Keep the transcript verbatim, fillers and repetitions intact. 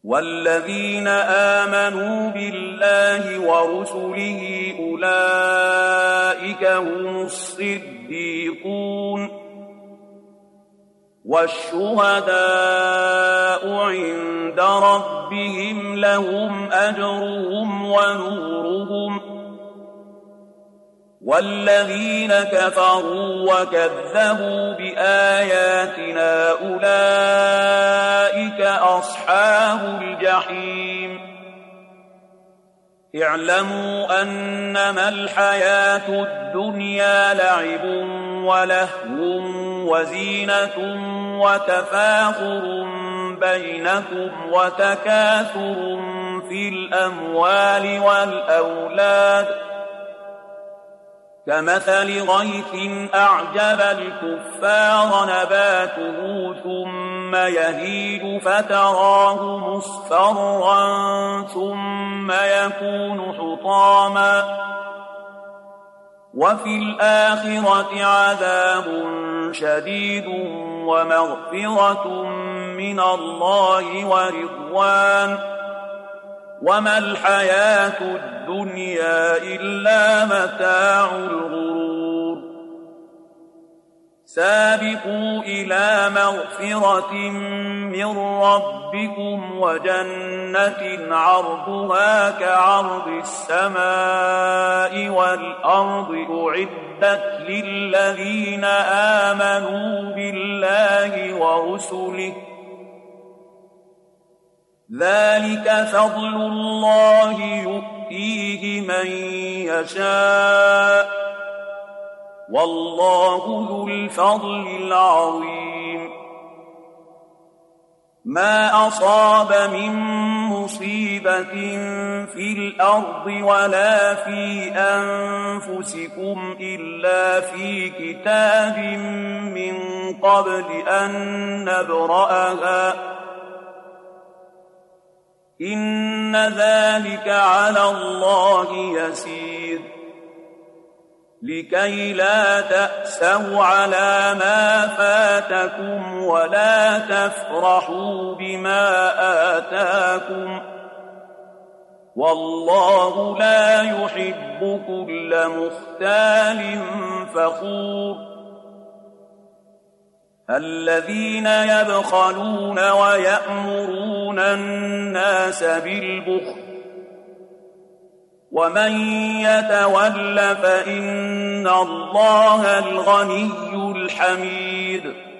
والذين آمنوا بالله ورسله أولئك هم الصديقون والشهداء عند ربهم لهم أجرهم ونورهم والذين كفروا وكذبوا بآياتنا أولئك أصحاب الجحيم اعلموا أنما الحياة الدنيا لعب ولهو وزينة وتفاخر بينكم وتكاثر في الأموال والأولاد كمثل غيث أعجب الكفار نباته ثم يهيج فتراه مصفرا ثم يكون حطاما وفي الآخرة عذاب شديد ومغفرة من الله ورضوان وما الحياة الدنيا إلا متاع الغرور سابقوا إلى مغفرة من ربكم وجنة عرضها كعرض السماء والأرض أعدت للذين آمنوا بالله ورسله ذلك فضل الله يؤتيه من يشاء والله ذو الفضل العظيم ما أصاب من مصيبة في الأرض ولا في أنفسكم إلا في كتاب من قبل أن نبرأها إن ذلك على الله يسير لكي لا تأسوا على ما فاتكم ولا تفرحوا بما آتاكم والله لا يحب كل مختال فخور الذين يبخلون ويأمرون الناس بالبخل ومن يتول فإن الله الغني الحميد